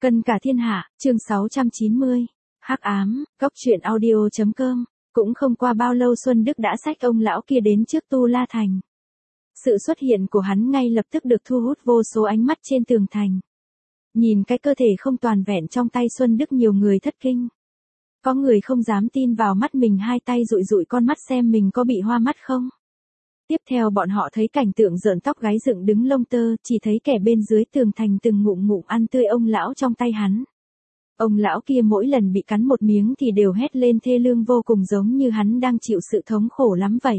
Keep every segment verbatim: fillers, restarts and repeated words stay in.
Cân cả thiên hạ, chương sáu trăm chín mươi. Hắc ám, cốc truyện audio chấm com. Cũng không qua bao lâu Xuân Đức đã xách ông lão kia đến trước Tu La Thành. Sự xuất hiện của hắn ngay lập tức được thu hút vô số ánh mắt trên tường thành. Nhìn cái cơ thể không toàn vẹn trong tay Xuân Đức, nhiều người thất kinh. Có người không dám tin vào mắt mình, hai tay dụi dụi con mắt xem mình có bị hoa mắt không. Tiếp theo bọn họ thấy cảnh tượng rợn tóc gáy dựng đứng lông tơ, chỉ thấy kẻ bên dưới tường thành từng ngụm ngụm ăn tươi ông lão trong tay hắn. Ông lão kia mỗi lần bị cắn một miếng thì đều hét lên thê lương vô cùng, giống như hắn đang chịu sự thống khổ lắm vậy.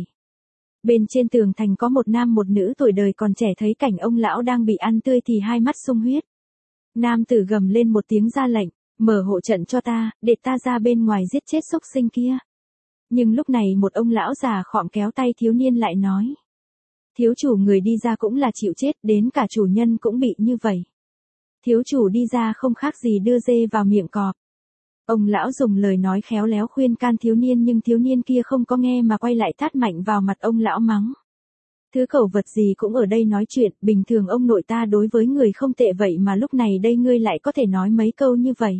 Bên trên tường thành có một nam một nữ tuổi đời còn trẻ, thấy cảnh ông lão đang bị ăn tươi thì hai mắt sung huyết. Nam tử gầm lên một tiếng ra lệnh, mở hộ trận cho ta, để ta ra bên ngoài giết chết xúc sinh kia. Nhưng lúc này một ông lão già khọm kéo tay thiếu niên lại nói. Thiếu chủ, người đi ra cũng là chịu chết, đến cả chủ nhân cũng bị như vậy. Thiếu chủ đi ra không khác gì đưa dê vào miệng cọp. Ông lão dùng lời nói khéo léo khuyên can thiếu niên, nhưng thiếu niên kia không có nghe mà quay lại tát mạnh vào mặt ông lão mắng. Thứ cẩu vật gì cũng ở đây nói chuyện, bình thường ông nội ta đối với người không tệ vậy mà lúc này đây ngươi lại có thể nói mấy câu như vậy.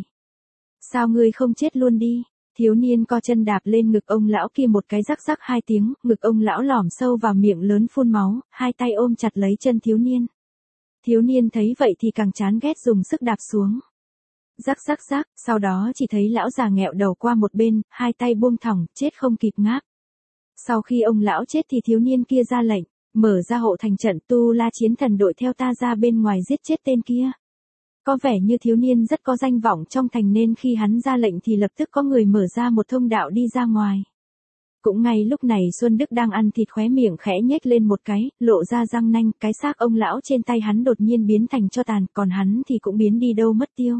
Sao ngươi không chết luôn đi? Thiếu niên co chân đạp lên ngực ông lão kia một cái, rắc rắc hai tiếng, ngực ông lão lỏm sâu vào, miệng lớn phun máu, hai tay ôm chặt lấy chân thiếu niên. Thiếu niên thấy vậy thì càng chán ghét, dùng sức đạp xuống. Rắc rắc rắc, sau đó chỉ thấy lão già nghẹo đầu qua một bên, hai tay buông thõng, chết không kịp ngáp. Sau khi ông lão chết thì thiếu niên kia ra lệnh, mở ra hộ thành trận, Tu La chiến thần đội theo ta ra bên ngoài giết chết tên kia. Có vẻ như thiếu niên rất có danh vọng trong thành nên khi hắn ra lệnh thì lập tức có người mở ra một thông đạo đi ra ngoài. Cũng ngay lúc này Xuân Đức đang ăn thịt, khóe miệng khẽ nhếch lên một cái, lộ ra răng nanh, cái xác ông lão trên tay hắn đột nhiên biến thành tro tàn, còn hắn thì cũng biến đi đâu mất tiêu.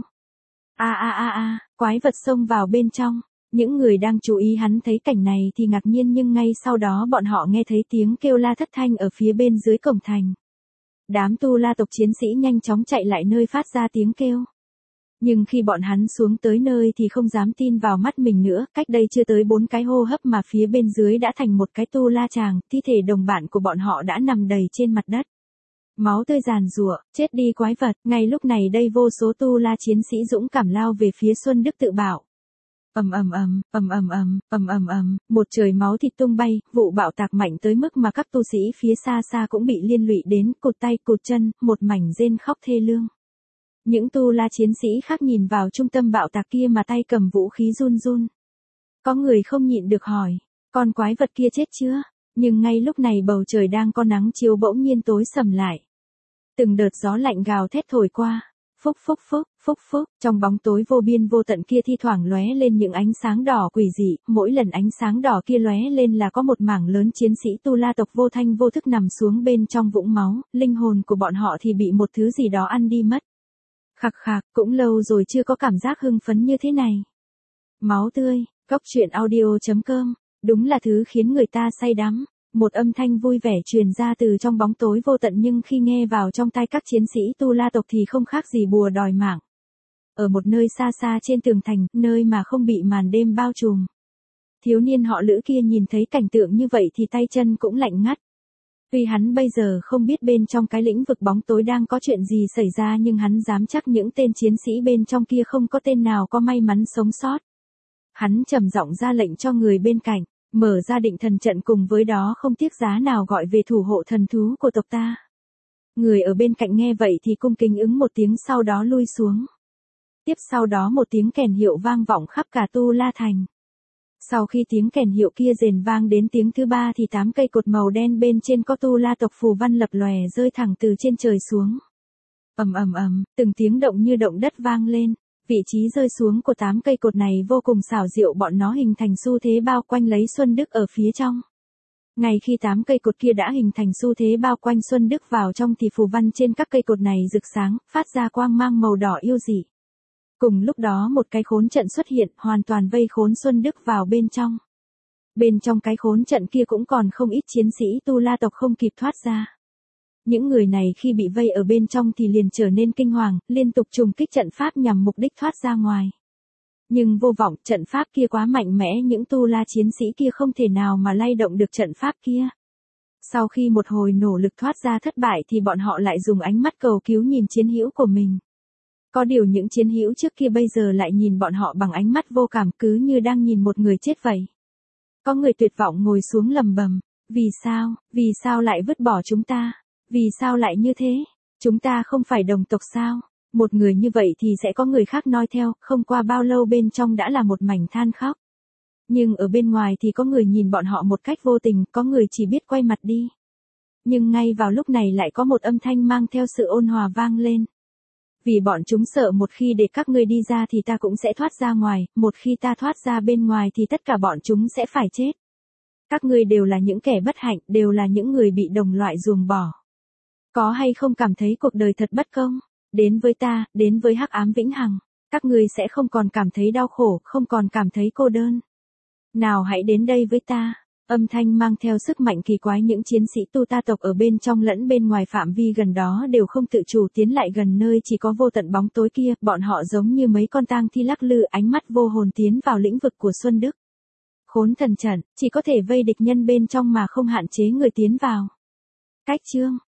A a a a, quái vật xông vào bên trong. Những người đang chú ý hắn thấy cảnh này thì ngạc nhiên, nhưng ngay sau đó bọn họ nghe thấy tiếng kêu la thất thanh ở phía bên dưới cổng thành. Đám Tu La tộc chiến sĩ nhanh chóng chạy lại nơi phát ra tiếng kêu. Nhưng khi bọn hắn xuống tới nơi thì không dám tin vào mắt mình nữa, cách đây chưa tới bốn cái hô hấp mà phía bên dưới đã thành một cái Tu La tràng, thi thể đồng bạn của bọn họ đã nằm đầy trên mặt đất. Máu tươi giàn giụa, chết đi quái vật. Ngay lúc này đây vô số Tu La chiến sĩ dũng cảm lao về phía Xuân Đức tự bảo. Ầm ầm ầm, ầm ầm ầm, ầm ầm ầm, một trời máu thịt tung bay, vụ bạo tạc mạnh tới mức mà các tu sĩ phía xa xa cũng bị liên lụy đến, cụt tay cụt chân, một mảnh rên khóc thê lương. Những Tu La chiến sĩ khác nhìn vào trung tâm bạo tạc kia mà tay cầm vũ khí run run. Có người không nhịn được hỏi, con quái vật kia chết chưa? Nhưng ngay lúc này bầu trời đang có nắng chiếu bỗng nhiên tối sầm lại. Từng đợt gió lạnh gào thét thổi qua. Phúc phúc phúc, phúc phúc, trong bóng tối vô biên vô tận kia thi thoảng lóe lên những ánh sáng đỏ quỷ dị, mỗi lần ánh sáng đỏ kia lóe lên là có một mảng lớn chiến sĩ Tu La tộc vô thanh vô thức nằm xuống bên trong vũng máu, linh hồn của bọn họ thì bị một thứ gì đó ăn đi mất. Khạc khạc, cũng lâu rồi chưa có cảm giác hưng phấn như thế này. Máu tươi, cốc truyện audio chấm com, đúng là thứ khiến người ta say đắm. Một âm thanh vui vẻ truyền ra từ trong bóng tối vô tận, nhưng khi nghe vào trong tai các chiến sĩ Tu La tộc thì không khác gì bùa đòi mạng. Ở một nơi xa xa trên tường thành, nơi mà không bị màn đêm bao trùm. Thiếu niên họ Lữ kia nhìn thấy cảnh tượng như vậy thì tay chân cũng lạnh ngắt. Tuy hắn bây giờ không biết bên trong cái lĩnh vực bóng tối đang có chuyện gì xảy ra, nhưng hắn dám chắc những tên chiến sĩ bên trong kia không có tên nào có may mắn sống sót. Hắn trầm giọng ra lệnh cho người bên cạnh. Mở ra định thần trận, cùng với đó không tiếc giá nào gọi về thủ hộ thần thú của tộc ta. Người ở bên cạnh nghe vậy thì cung kính ứng một tiếng, sau đó lui xuống. Tiếp sau đó một tiếng kèn hiệu vang vọng khắp cả Tu La thành. Sau khi tiếng kèn hiệu kia rền vang đến tiếng thứ ba thì tám cây cột màu đen bên trên có Tu La tộc phù văn lập lòe rơi thẳng từ trên trời xuống. Ầm ầm ầm, từng tiếng động như động đất vang lên. Vị trí rơi xuống của tám cây cột này vô cùng xảo diệu, bọn nó hình thành xu thế bao quanh lấy Xuân Đức ở phía trong. Ngay khi tám cây cột kia đã hình thành xu thế bao quanh Xuân Đức vào trong thì phù văn trên các cây cột này rực sáng, phát ra quang mang màu đỏ yêu dị. Cùng lúc đó một cái khốn trận xuất hiện, hoàn toàn vây khốn Xuân Đức vào bên trong. Bên trong cái khốn trận kia cũng còn không ít chiến sĩ Tu La tộc không kịp thoát ra. Những người này khi bị vây ở bên trong thì liền trở nên kinh hoàng, liên tục trùng kích trận pháp nhằm mục đích thoát ra ngoài. Nhưng vô vọng, trận pháp kia quá mạnh mẽ, những Tu La chiến sĩ kia không thể nào mà lay động được trận pháp kia. Sau khi một hồi nỗ lực thoát ra thất bại thì bọn họ lại dùng ánh mắt cầu cứu nhìn chiến hữu của mình. Có điều những chiến hữu trước kia bây giờ lại nhìn bọn họ bằng ánh mắt vô cảm, cứ như đang nhìn một người chết vậy. Có người tuyệt vọng ngồi xuống lầm bầm, vì sao, vì sao lại vứt bỏ chúng ta, vì sao lại như thế, chúng ta không phải đồng tộc sao? Một người như vậy thì sẽ có người khác nói theo, không qua bao lâu bên trong đã là một mảnh than khóc. Nhưng ở bên ngoài thì có người nhìn bọn họ một cách vô tình, có người chỉ biết quay mặt đi. Nhưng ngay vào lúc này lại có một âm thanh mang theo sự ôn hòa vang lên. Vì bọn chúng sợ một khi để các ngươi đi ra thì ta cũng sẽ thoát ra ngoài, một khi ta thoát ra bên ngoài thì tất cả bọn chúng sẽ phải chết. Các ngươi đều là những kẻ bất hạnh, đều là những người bị đồng loại ruồng bỏ. Có hay không cảm thấy cuộc đời thật bất công? Đến với ta, đến với hắc ám vĩnh hằng, các ngươi sẽ không còn cảm thấy đau khổ, không còn cảm thấy cô đơn. Nào hãy đến đây với ta. Âm thanh mang theo sức mạnh kỳ quái, những chiến sĩ tu ta tộc ở bên trong lẫn bên ngoài phạm vi gần đó đều không tự chủ tiến lại gần nơi chỉ có vô tận bóng tối kia, bọn họ giống như mấy con tang thi lắc lư, ánh mắt vô hồn tiến vào lĩnh vực của Xuân Đức. Khốn thần trận, chỉ có thể vây địch nhân bên trong mà không hạn chế người tiến vào. Cách chương